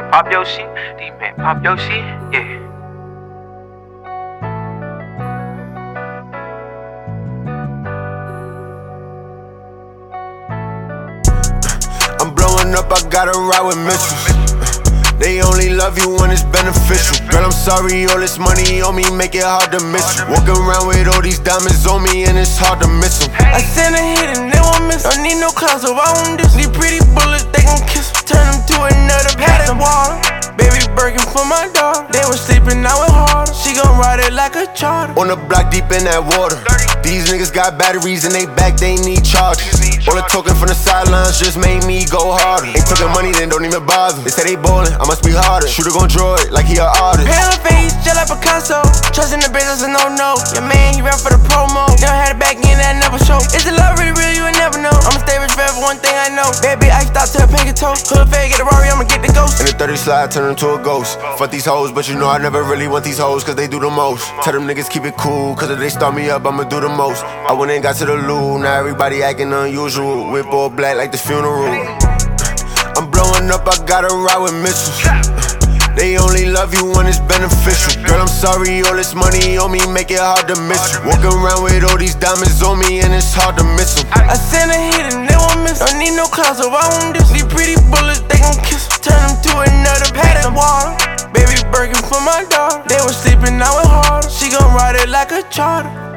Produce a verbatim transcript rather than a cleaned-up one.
Pop your shit, D-Man, pop your shit, yeah. I'm blowing up, I gotta ride with missiles. They only love you when it's beneficial. Girl, I'm sorry, all this money on me make it hard to miss you. Walking around with all these diamonds on me and it's hard to miss them. I send a hit and they won't miss. Don't need no clouds, so I won't diss. These pretty bullets, they gon' kiss. Turn them to another pack of water. Baby Birkin for my dog. They was sleeping, now it harder. She gon' ride it like a charter. On the block deep in that water. These niggas got batteries in they back, they need charges. All the talking from the sidelines just made me go harder. Ain't talking money, then don't even bother. They say they ballin', I must be harder. Shooter gon' draw it like he a artist. Pale face, just like Picasso. Trusting the business is a no-no. Your man, he ran for the promo. Never had it back in, that never show. Is the love really real? You would never know. I'ma stay rich forever, one thing I know. Baby, I stop to a pinky toe. Hood fade, get a Rari, I'ma get the ghost. In the thirty slide, turn into a ghost. Fuck these hoes, but you know I never really want these hoes, cause they do the most. Tell them niggas keep it cool, cause if they start me up, I'ma do the most. I went and got to the loo, now everybody acting unusual. Whip all black like the funeral. I'm blowing up, I gotta ride with missiles. They only love you when it's beneficial. Girl, I'm sorry, all this money on me make it hard to miss you. Walking around with all these diamonds on me and it's hard to miss them. I send a hit and they won't miss. Don't need no clouds, so I won't diss. These pretty bullets, they gon' kiss. Turn them to another pack of water. Baby Birkin for my dog. They was sleeping, now it harder. She gon' ride it like a charter.